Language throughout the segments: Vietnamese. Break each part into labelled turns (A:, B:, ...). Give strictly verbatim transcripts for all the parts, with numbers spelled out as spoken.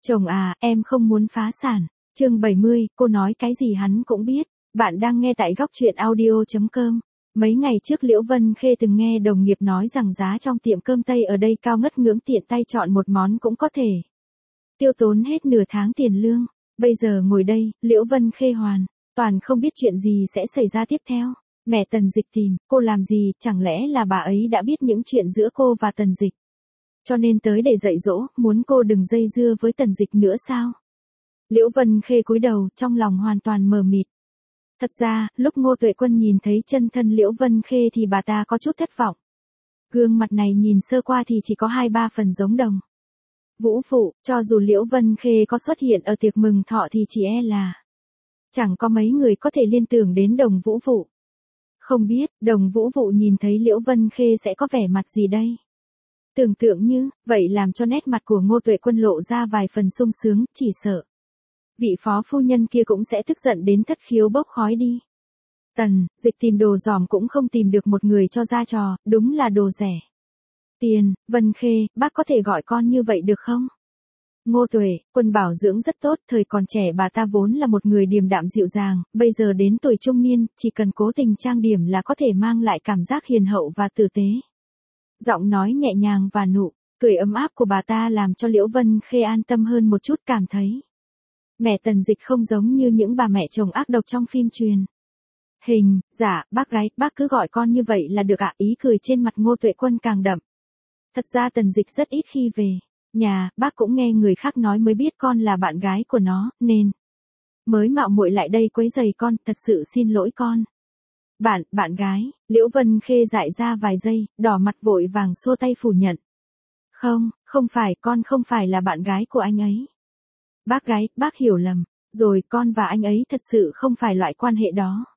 A: Chồng à, em không muốn phá sản. Chương bảy mươi, cô nói cái gì hắn cũng biết. Bạn đang nghe tại góc truyện audio.com. Mấy ngày trước Liễu Vân Khê từng nghe đồng nghiệp nói rằng giá trong tiệm cơm Tây ở đây cao ngất ngưỡng, tiện tay chọn một món cũng có thể tiêu tốn hết nửa tháng tiền lương. Bây giờ ngồi đây, Liễu Vân Khê hoàn toàn không biết chuyện gì sẽ xảy ra tiếp theo. Mẹ Tần Dịch tìm cô làm gì, chẳng lẽ là bà ấy đã biết những chuyện giữa cô và Tần Dịch, cho nên tới để dạy dỗ, muốn cô đừng dây dưa với Tần Dịch nữa sao? Liễu Vân Khê cúi đầu, trong lòng hoàn toàn mờ mịt. Thật ra, lúc Ngô Tuệ Quân nhìn thấy chân thân Liễu Vân Khê thì bà ta có chút thất vọng. Gương mặt này nhìn sơ qua thì chỉ có hai ba phần giống đồng Vũ Phụ, cho dù Liễu Vân Khê có xuất hiện ở tiệc mừng thọ thì chỉ e là chẳng có mấy người có thể liên tưởng đến Đồng Vũ Phụ. Không biết, Đồng Vũ Phụ nhìn thấy Liễu Vân Khê sẽ có vẻ mặt gì đây? Tưởng tượng như, vậy làm cho nét mặt của Ngô Tuệ Quân lộ ra vài phần sung sướng, chỉ sợ vị phó phu nhân kia cũng sẽ tức giận đến thất khiếu bốc khói đi. Tần Dịch tìm đồ dòm cũng không tìm được một người cho ra trò, đúng là đồ rẻ tiền. Vân Khê, bác có thể gọi con như vậy được không? Ngô Tuệ Quân bảo dưỡng rất tốt, thời còn trẻ bà ta vốn là một người điềm đạm dịu dàng, bây giờ đến tuổi trung niên, chỉ cần cố tình trang điểm là có thể mang lại cảm giác hiền hậu và tử tế. Giọng nói nhẹ nhàng và nụ cười ấm áp của bà ta làm cho Liễu Vân Khê an tâm hơn một chút, cảm thấy mẹ Tần Dịch không giống như những bà mẹ chồng ác độc trong phim truyền hình. Dạ, bác gái, bác cứ gọi con như vậy là được ạ. Ý cười trên mặt Ngô Tuệ Quân càng đậm. Thật ra Tần Dịch rất ít khi về nhà, bác cũng nghe người khác nói mới biết con là bạn gái của nó, nên mới mạo muội lại đây quấy rầy con, thật sự xin lỗi con. Bạn, bạn gái. Liễu Vân Khê dại ra vài giây, đỏ mặt vội vàng xua tay phủ nhận. Không, không phải, con không phải là bạn gái của anh ấy. Bác gái, bác hiểu lầm rồi, con và anh ấy thật sự không phải loại quan hệ đó.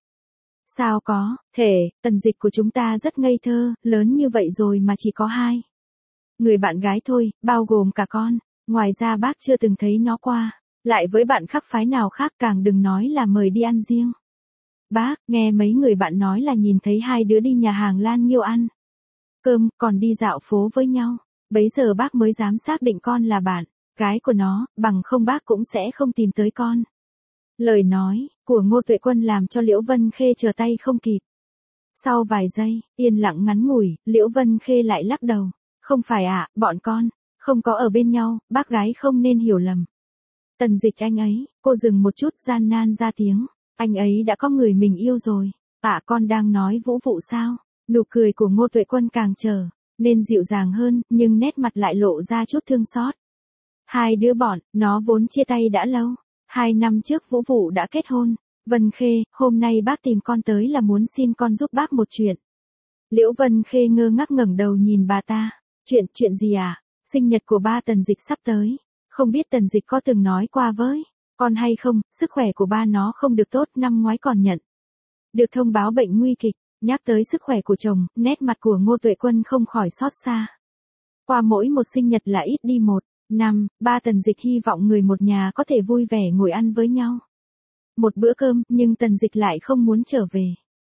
A: Sao có thể, Tần Dịch của chúng ta rất ngây thơ, lớn như vậy rồi mà chỉ có hai người bạn gái thôi, bao gồm cả con. Ngoài ra bác chưa từng thấy nó qua lại với bạn khác phái nào khác, càng đừng nói là mời đi ăn riêng. Bác, nghe mấy người bạn nói là nhìn thấy hai đứa đi nhà hàng Lan Nghiêu ăn cơm, còn đi dạo phố với nhau. Bấy giờ bác mới dám xác định con là bạn gái của nó, bằng không bác cũng sẽ không tìm tới con. Lời nói của Ngô Tuệ Quân làm cho Liễu Vân Khê trở tay không kịp. Sau vài giây yên lặng ngắn ngủi, Liễu Vân Khê lại lắc đầu. Không phải ạ, à, bọn con không có ở bên nhau, bác gái không nên hiểu lầm. Tần Dịch anh ấy, cô dừng một chút gian nan ra tiếng. Anh ấy đã có người mình yêu rồi. À, con đang nói Vũ Phụ sao? Nụ cười của Ngô Tuệ Quân càng trở nên dịu dàng hơn, nhưng nét mặt lại lộ ra chút thương xót. Hai đứa bọn, nó vốn chia tay đã lâu. Hai năm trước Vũ Vụ đã kết hôn. Vân Khê, hôm nay bác tìm con tới là muốn xin con giúp bác một chuyện. Liễu Vân Khê ngơ ngác ngẩng đầu nhìn bà ta. Chuyện, chuyện gì à? Sinh nhật của ba Tần Dịch sắp tới. Không biết Tần Dịch có từng nói qua với con hay không, sức khỏe của ba nó không được tốt, năm ngoái còn nhận được thông báo bệnh nguy kịch. Nhắc tới sức khỏe của chồng, nét mặt của Ngô Tuệ Quân không khỏi xót xa. Qua mỗi một sinh nhật là ít đi một năm, ba Tần Dịch hy vọng người một nhà có thể vui vẻ ngồi ăn với nhau một bữa cơm, nhưng Tần Dịch lại không muốn trở về.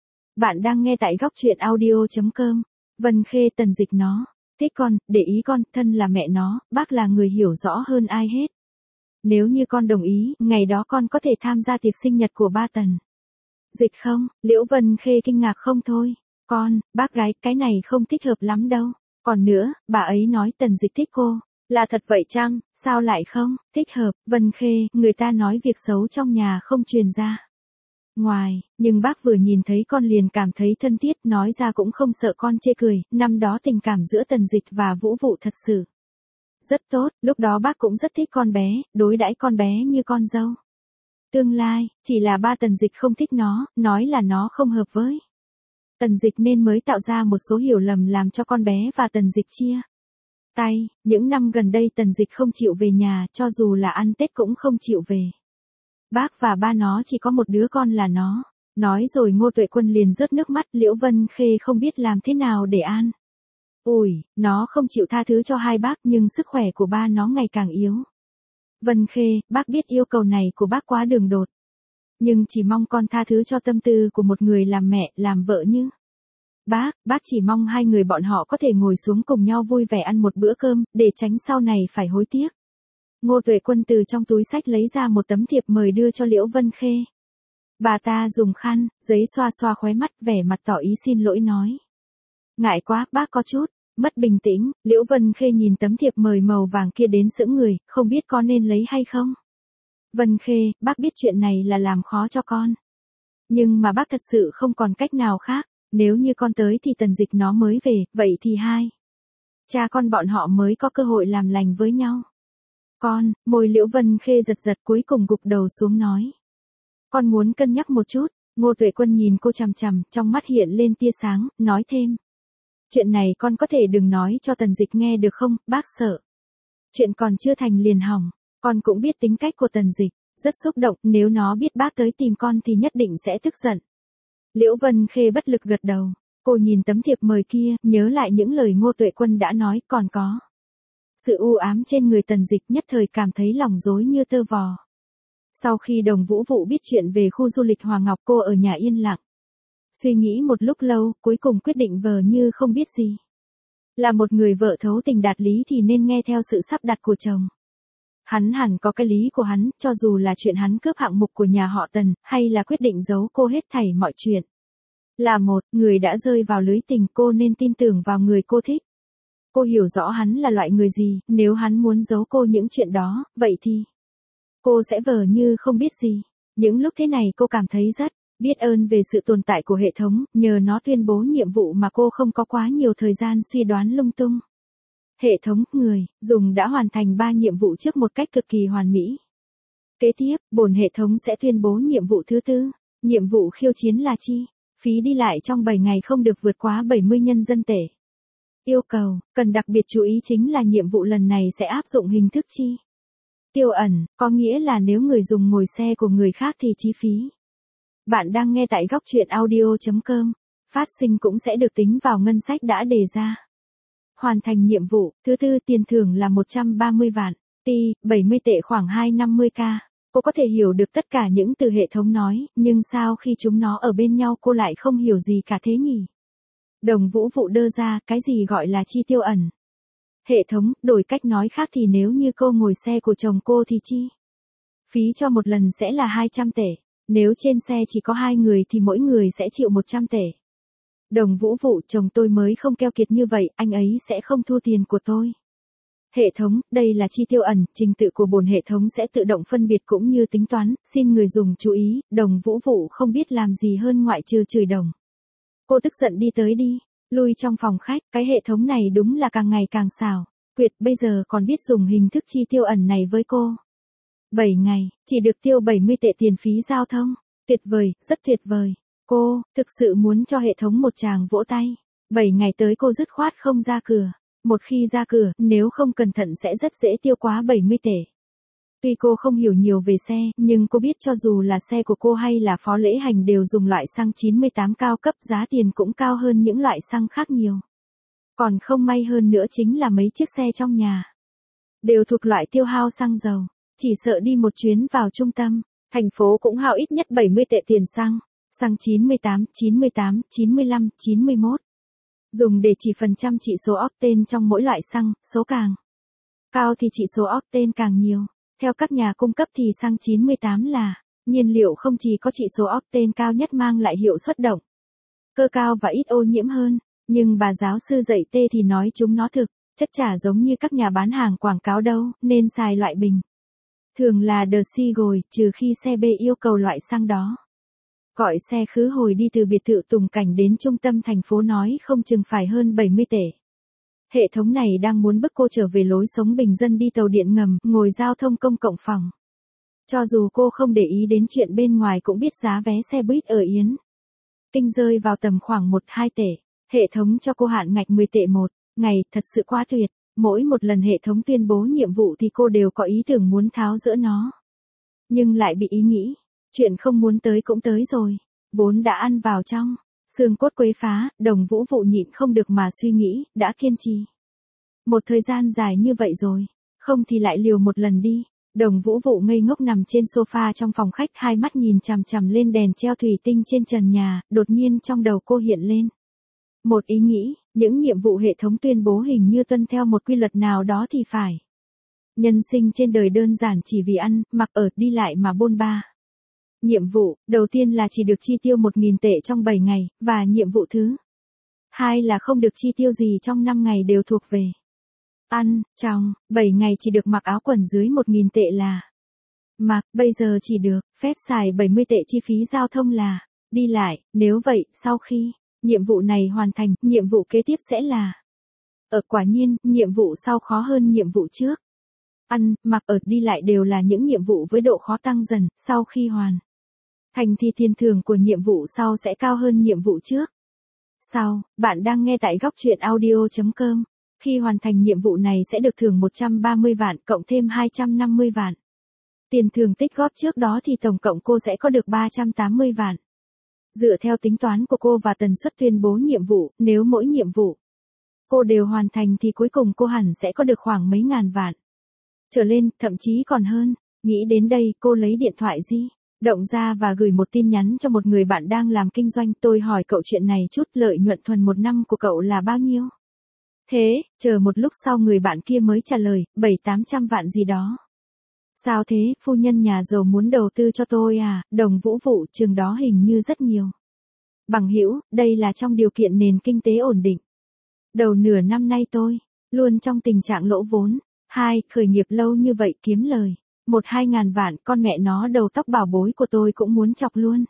A: Bạn đang nghe tại góc truyện audio.com. Vân Khê, Tần Dịch nó thích con, để ý con, thân là mẹ nó, bác là người hiểu rõ hơn ai hết. Nếu như con đồng ý, ngày đó con có thể tham gia tiệc sinh nhật của ba Tần Dịch không? Liễu Vân Khê kinh ngạc không thôi. Con, bác gái, cái này không thích hợp lắm đâu. Còn nữa, bà ấy nói Tần Dịch thích cô. Là thật vậy chăng? Sao lại không thích hợp? Vân Khê, người ta nói việc xấu trong nhà không truyền ra ngoài, nhưng bác vừa nhìn thấy con liền cảm thấy thân thiết, nói ra cũng không sợ con chê cười. Năm đó tình cảm giữa Tần Dịch và Vũ Vụ thật sự rất tốt, lúc đó bác cũng rất thích con bé, đối đãi con bé như con dâu tương lai, chỉ là ba Tần Dịch không thích nó, nói là nó không hợp với Tần Dịch nên mới tạo ra một số hiểu lầm làm cho con bé và Tần Dịch chia tay. Những năm gần đây Tần Dịch không chịu về nhà, cho dù là ăn Tết cũng không chịu về. Bác và ba nó chỉ có một đứa con là nó. Nói rồi Ngô Tuệ Quân liền rớt nước mắt. Liễu Vân Khê không biết làm thế nào để an ủi, nó không chịu tha thứ cho hai bác, nhưng sức khỏe của ba nó ngày càng yếu. Vân Khê, bác biết yêu cầu này của bác quá đường đột, nhưng chỉ mong con tha thứ cho tâm tư của một người làm mẹ, làm vợ như bác. Bác chỉ mong hai người bọn họ có thể ngồi xuống cùng nhau vui vẻ ăn một bữa cơm, để tránh sau này phải hối tiếc. Ngô Tuệ Quân từ trong túi xách lấy ra một tấm thiệp mời đưa cho Liễu Vân Khê. Bà ta dùng khăn, giấy xoa xoa khóe mắt, vẻ mặt tỏ ý xin lỗi nói. Ngại quá, bác có chút mất bình tĩnh. Liễu Vân Khê nhìn tấm thiệp mời màu vàng kia đến sững người, không biết có nên lấy hay không. Vân Khê, bác biết chuyện này là làm khó cho con. Nhưng mà bác thật sự không còn cách nào khác, nếu như con tới thì Tần Dịch nó mới về, vậy thì hai cha con bọn họ mới có cơ hội làm lành với nhau. Con, môi Liễu Vân Khê giật giật cuối cùng gục đầu xuống nói. Con muốn cân nhắc một chút. Ngô Tuệ Quân nhìn cô chằm chằm, trong mắt hiện lên tia sáng, nói thêm. Chuyện này con có thể đừng nói cho Tần Dịch nghe được không, bác sợ. Chuyện còn chưa thành liền hỏng, con cũng biết tính cách của Tần Dịch, rất xúc động, nếu nó biết bác tới tìm con thì nhất định sẽ tức giận. Liễu Vân Khê bất lực gật đầu, cô nhìn tấm thiệp mời kia, nhớ lại những lời Ngô Tuệ Quân đã nói, còn có sự u ám trên người Tần Dịch, nhất thời cảm thấy lòng rối như tơ vò. Sau khi Đồng Vũ Vụ biết chuyện về khu du lịch Hòa Ngọc, cô ở nhà yên lặng. Suy nghĩ một lúc lâu, cuối cùng quyết định vờ như không biết gì. Là một người vợ thấu tình đạt lý thì nên nghe theo sự sắp đặt của chồng. Hắn hẳn có cái lý của hắn, cho dù là chuyện hắn cướp hạng mục của nhà họ Tần, hay là quyết định giấu cô hết thảy mọi chuyện. Là một người đã rơi vào lưới tình, cô nên tin tưởng vào người cô thích. Cô hiểu rõ hắn là loại người gì, nếu hắn muốn giấu cô những chuyện đó, vậy thì cô sẽ vờ như không biết gì. Những lúc thế này cô cảm thấy rất biết ơn về sự tồn tại của hệ thống, nhờ nó tuyên bố nhiệm vụ mà cô không có quá nhiều thời gian suy đoán lung tung. Hệ thống, người dùng đã hoàn thành ba nhiệm vụ trước một cách cực kỳ hoàn mỹ. Kế tiếp, bổn hệ thống sẽ tuyên bố nhiệm vụ thứ tư. Nhiệm vụ khiêu chiến là chi? Phí đi lại trong bảy ngày không được vượt quá bảy mươi nhân dân tệ. Yêu cầu, cần đặc biệt chú ý chính là nhiệm vụ lần này sẽ áp dụng hình thức chi tiêu ẩn, có nghĩa là nếu người dùng ngồi xe của người khác thì chi phí bạn đang nghe tại góc truyện audio chấm com, phát sinh cũng sẽ được tính vào ngân sách đã đề ra. Hoàn thành nhiệm vụ, thứ tư tiền thưởng là một trăm ba mươi vạn, ti, bảy mươi tệ khoảng hai trăm năm mươi k. Cô có thể hiểu được tất cả những từ hệ thống nói, nhưng sao khi chúng nó ở bên nhau cô lại không hiểu gì cả thế nhỉ? Đồng Vũ Vụ đưa ra, cái gì gọi là chi tiêu ẩn? Hệ thống, đổi cách nói khác thì nếu như cô ngồi xe của chồng cô thì chi phí cho một lần sẽ là hai trăm tệ. Nếu trên xe chỉ có hai người thì mỗi người sẽ chịu một trăm tệ. Đồng Vũ Vụ, chồng tôi mới không keo kiệt như vậy, anh ấy sẽ không thu tiền của tôi. Hệ thống, đây là chi tiêu ẩn, trình tự của bổn hệ thống sẽ tự động phân biệt cũng như tính toán, xin người dùng chú ý. Đồng Vũ Vụ không biết làm gì hơn ngoại trừ chửi đồng. Cô tức giận đi tới đi, lui trong phòng khách, cái hệ thống này đúng là càng ngày càng xảo quyệt, bây giờ còn biết dùng hình thức chi tiêu ẩn này với cô. bảy ngày, chỉ được tiêu bảy mươi tệ tiền phí giao thông. Tuyệt vời, rất tuyệt vời. Cô, thực sự muốn cho hệ thống một tràng vỗ tay. bảy ngày tới cô dứt khoát không ra cửa. Một khi ra cửa, nếu không cẩn thận sẽ rất dễ tiêu quá bảy mươi tệ. Tuy cô không hiểu nhiều về xe, nhưng cô biết cho dù là xe của cô hay là Phó Lễ Hành đều dùng loại xăng chín mươi tám cao cấp, giá tiền cũng cao hơn những loại xăng khác nhiều. Còn không may hơn nữa chính là mấy chiếc xe trong nhà đều thuộc loại tiêu hao xăng dầu. Chỉ sợ đi một chuyến vào trung tâm thành phố cũng hao ít nhất bảy mươi tệ tiền xăng. Xăng chín mươi tám, chín mươi tám, chín mươi lăm, chín mươi mốt. Dùng để chỉ phần trăm trị số octane trong mỗi loại xăng, số càng cao thì trị số octane càng nhiều. Theo các nhà cung cấp thì xăng chín mươi tám là nhiên liệu không chỉ có trị số octane cao nhất mang lại hiệu suất động cơ cao và ít ô nhiễm hơn, nhưng bà giáo sư dạy tê thì nói chúng nó thực chất chả giống như các nhà bán hàng quảng cáo đâu, nên xài loại bình thường là The Seagull, trừ khi xe B yêu cầu loại xăng đó. Gọi xe khứ hồi đi từ biệt thự Tùng Cảnh đến trung tâm thành phố nói không chừng phải hơn bảy mươi tệ. Hệ thống này đang muốn bức cô trở về lối sống bình dân, đi tàu điện ngầm, ngồi giao thông công cộng phòng. Cho dù cô không để ý đến chuyện bên ngoài cũng biết giá vé xe buýt ở Yến Kinh rơi vào tầm khoảng một hai tệ. Hệ thống cho cô hạn ngạch mười tệ một ngày, thật sự quá tuyệt. Mỗi một lần hệ thống tuyên bố nhiệm vụ thì cô đều có ý tưởng muốn tháo dỡ nó. Nhưng lại bị ý nghĩ, chuyện không muốn tới cũng tới rồi, vốn đã ăn vào trong xương cốt quấy phá. Đồng Vũ Vụ nhịn không được mà suy nghĩ, đã kiên trì một thời gian dài như vậy rồi, không thì lại liều một lần đi. Đồng Vũ Vụ ngây ngốc nằm trên sofa trong phòng khách, hai mắt nhìn chằm chằm lên đèn treo thủy tinh trên trần nhà, đột nhiên trong đầu cô hiện lên một ý nghĩ, những nhiệm vụ hệ thống tuyên bố hình như tuân theo một quy luật nào đó thì phải. Nhân sinh trên đời đơn giản chỉ vì ăn, mặc ở, đi lại mà bôn ba. Nhiệm vụ, đầu tiên là chỉ được chi tiêu một nghìn tệ trong bảy ngày, và nhiệm vụ thứ hai là không được chi tiêu gì trong năm ngày đều thuộc về ăn, trong bảy ngày chỉ được mặc áo quần dưới một nghìn tệ là mặc, bây giờ chỉ được phép xài bảy mươi tệ chi phí giao thông là đi lại, nếu vậy, sau khi nhiệm vụ này hoàn thành, nhiệm vụ kế tiếp sẽ là ở, quả nhiên, nhiệm vụ sau khó hơn nhiệm vụ trước. Ăn, mặc ở, đi lại đều là những nhiệm vụ với độ khó tăng dần, sau khi hoàn thành thì tiền thưởng của nhiệm vụ sau sẽ cao hơn nhiệm vụ trước. Sau, bạn đang nghe tại góc truyện audio chấm com. Khi hoàn thành nhiệm vụ này sẽ được thưởng một trăm ba mươi vạn cộng thêm hai trăm năm mươi vạn. Tiền thưởng tích góp trước đó thì tổng cộng cô sẽ có được ba trăm tám mươi vạn. Dựa theo tính toán của cô và tần suất tuyên bố nhiệm vụ, nếu mỗi nhiệm vụ cô đều hoàn thành thì cuối cùng cô hẳn sẽ có được khoảng mấy ngàn vạn trở lên, thậm chí còn hơn. Nghĩ đến đây, cô lấy điện thoại di động ra và gửi một tin nhắn cho một người bạn đang làm kinh doanh. Tôi hỏi cậu chuyện này chút, lợi nhuận thuần một năm của cậu là bao nhiêu? Thế, chờ một lúc sau người bạn kia mới trả lời, bảy tám trăm vạn gì đó. Sao thế, phu nhân nhà giàu muốn đầu tư cho tôi à? Đồng Vũ Vụ, trường đó hình như rất nhiều bằng hữu, đây là trong điều kiện nền kinh tế ổn định. Đầu nửa năm nay tôi luôn trong tình trạng lỗ vốn. Hai, khởi nghiệp lâu như vậy kiếm lời một hai ngàn vạn, con mẹ nó đầu tóc bảo bối của tôi cũng muốn chọc luôn.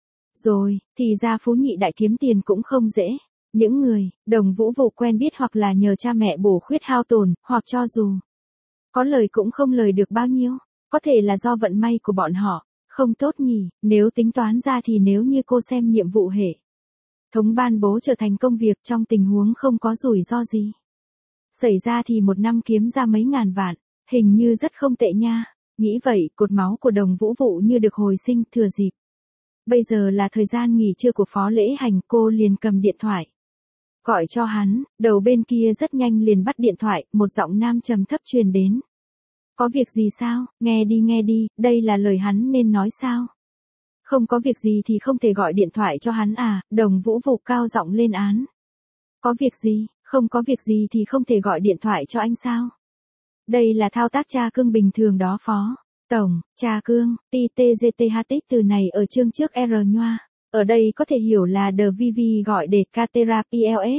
A: Rồi, thì ra phú nhị đại kiếm tiền cũng không dễ. Những người, Đồng Vũ Vụ quen biết hoặc là nhờ cha mẹ bổ khuyết hao tồn, hoặc cho dù có lời cũng không lời được bao nhiêu. Có thể là do vận may của bọn họ không tốt nhỉ. Nếu tính toán ra thì nếu như cô xem nhiệm vụ hệ thống ban bố trở thành công việc trong tình huống không có rủi ro gì xảy ra thì một năm kiếm ra mấy ngàn vạn, hình như rất không tệ nha. Nghĩ vậy, cột máu của Đồng Vũ Vụ như được hồi sinh, thừa dịp bây giờ là thời gian nghỉ trưa của Phó Lễ Hành, cô liền cầm điện thoại gọi cho hắn. Đầu bên kia rất nhanh liền bắt điện thoại, một giọng nam trầm thấp truyền đến. Có việc gì sao? Nghe đi nghe đi, đây là lời hắn nên nói sao? Không có việc gì thì không thể gọi điện thoại cho hắn à? Đồng Vũ Vụ cao giọng lên án. Có việc gì? Không có việc gì thì không thể gọi điện thoại cho anh sao? Đây là thao tác tra cương bình thường đó Phó Tổng. Tra cương, T T G T H X từ này ở chương trước R nhoa. Ở đây có thể hiểu là The vê vê gọi để Catera pê lờ ét.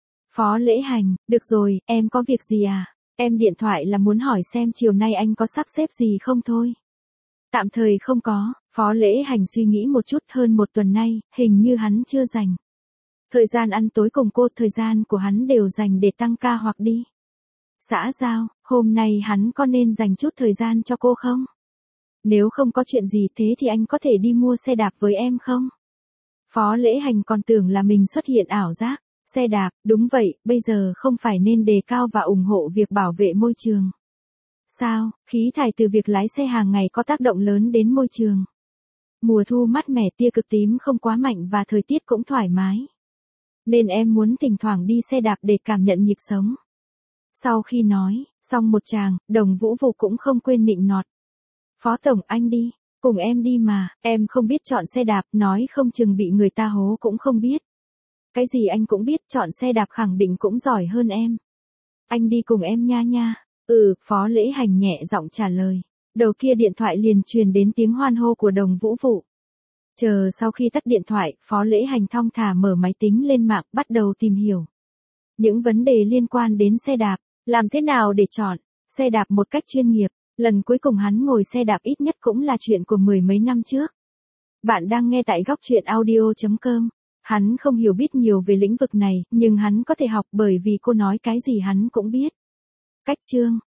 A: Phó Lễ Hành, được rồi, em có việc gì à? Em điện thoại là muốn hỏi xem chiều nay anh có sắp xếp gì không thôi. Tạm thời không có. Phó Lễ Hành suy nghĩ một chút, hơn một tuần nay, hình như hắn chưa dành thời gian ăn tối cùng cô, thời gian của hắn đều dành để tăng ca hoặc đi xã giao. Hôm nay hắn có nên dành chút thời gian cho cô không? Nếu không có chuyện gì thế thì anh có thể đi mua xe đạp với em không? Phó Lễ Hành còn tưởng là mình xuất hiện ảo giác. Xe đạp, đúng vậy, bây giờ không phải nên đề cao và ủng hộ việc bảo vệ môi trường. Sao, khí thải từ việc lái xe hàng ngày có tác động lớn đến môi trường. Mùa thu mát mẻ, tia cực tím không quá mạnh và thời tiết cũng thoải mái. Nên em muốn thỉnh thoảng đi xe đạp để cảm nhận nhịp sống. Sau khi nói xong một tràng, Đồng Vũ Vụ cũng không quên nịnh nọt. Phó Tổng, anh đi, cùng em đi mà, em không biết chọn xe đạp, nói không chừng bị người ta hố cũng không biết. Cái gì anh cũng biết, chọn xe đạp khẳng định cũng giỏi hơn em. Anh đi cùng em nha nha. Ừ, Phó Lễ Hành nhẹ giọng trả lời. Đầu kia điện thoại liền truyền đến tiếng hoan hô của Đồng Vũ Vụ. Chờ sau khi tắt điện thoại, Phó Lễ Hành thong thả mở máy tính lên mạng, bắt đầu tìm hiểu những vấn đề liên quan đến xe đạp. Làm thế nào để chọn xe đạp một cách chuyên nghiệp. Lần cuối cùng hắn ngồi xe đạp ít nhất cũng là chuyện của mười mấy năm trước. Bạn đang nghe tại góc truyện audio chấm com. Hắn không hiểu biết nhiều về lĩnh vực này, nhưng hắn có thể học bởi vì cô nói cái gì hắn cũng biết. Cách chương